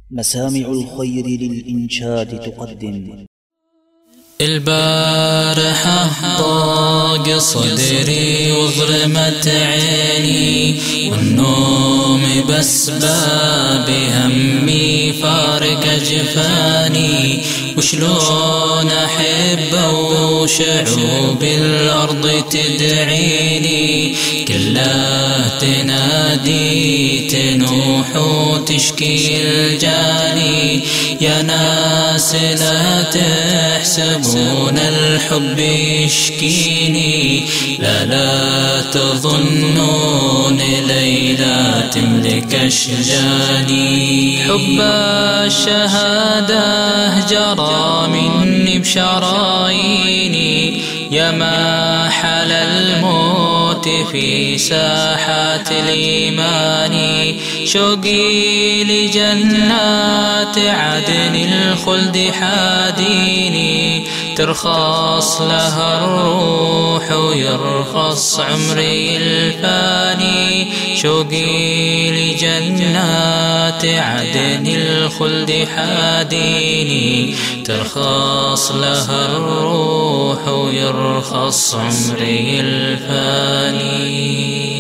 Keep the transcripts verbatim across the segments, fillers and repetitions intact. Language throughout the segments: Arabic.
مسامع الخير للإنشاد تقدم. البارحة ضاق صدري وظلمت عيني، والنوم بس باب همي فارق جفاني. وشلون أحب وشعوب الأرض تدعيني، كلها تنادي تنوح وتشكي الجاني. يا ناس لا تحسبون الحب يشكيني، لا لا تظنون ليلى تملك أشجاني. حب الشهادة جرى مني بشراييني، يا ما حل الموت في ساحات الإيمان. شوقي لجنات عدن الخلد حاديني، ترخص لها الروح ويرخص عمري الفاني. شوقي لجنات عدن الخلد حاديني، ترخص لها الروح ويرخص عمري الفاني.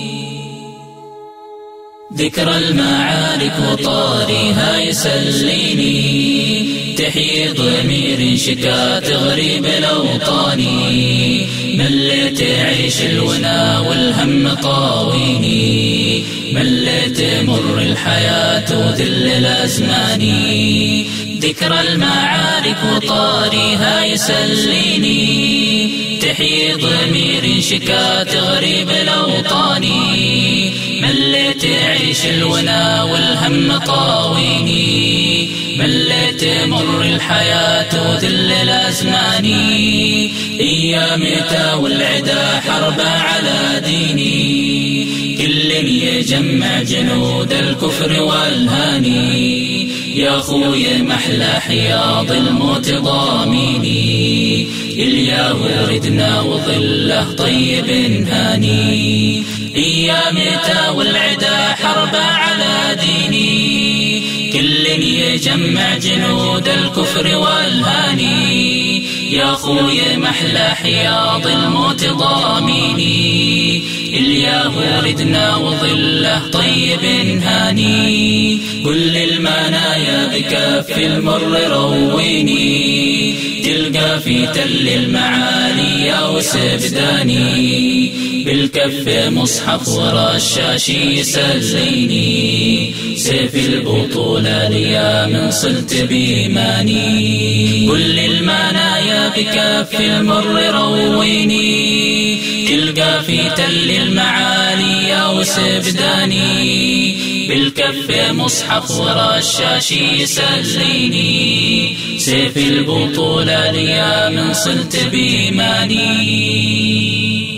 ذكرى المعارك وطارها يسليني، تحيي ضمير شكا تغريب الأوطاني. مليت عيش الونا والهم طاويني، مليت مر الحياة وذل الأزمان. ذكرى المعارك وطارها يسليني، تحيي ضمير شكا تغريب الأوطاني. مليت عيش الونا والهم طاويني، مليت مر الحياة وذل الأزمان. أيامتا والعدا حرب على ديني، كل يجمع جنود الكفر والهاني. يا خويا محلى حياض الموت ضاميني، الياه وردنا وظله طيب هاني. أيامتا والعدا حرب على ديني، كل يجمع جنود الكفر والهاني. يا خويا محلى حياض الموت ضاميني، الياه وردنا وظله طيب هاني. كل المنايا بكف المر رويني، تلقى في تل المعالي يا وسبداني. بالكف مصحف ورا الشاشي يسليني، سيف البطولة ليا من صلت بإيماني. كل المنايا بكف المر رويني، تلقى في تل المعالي يا وسبداني. بالكف مصحف ورا الشاشي يسليني، سيف البطولة ليا من صلت بإيماني.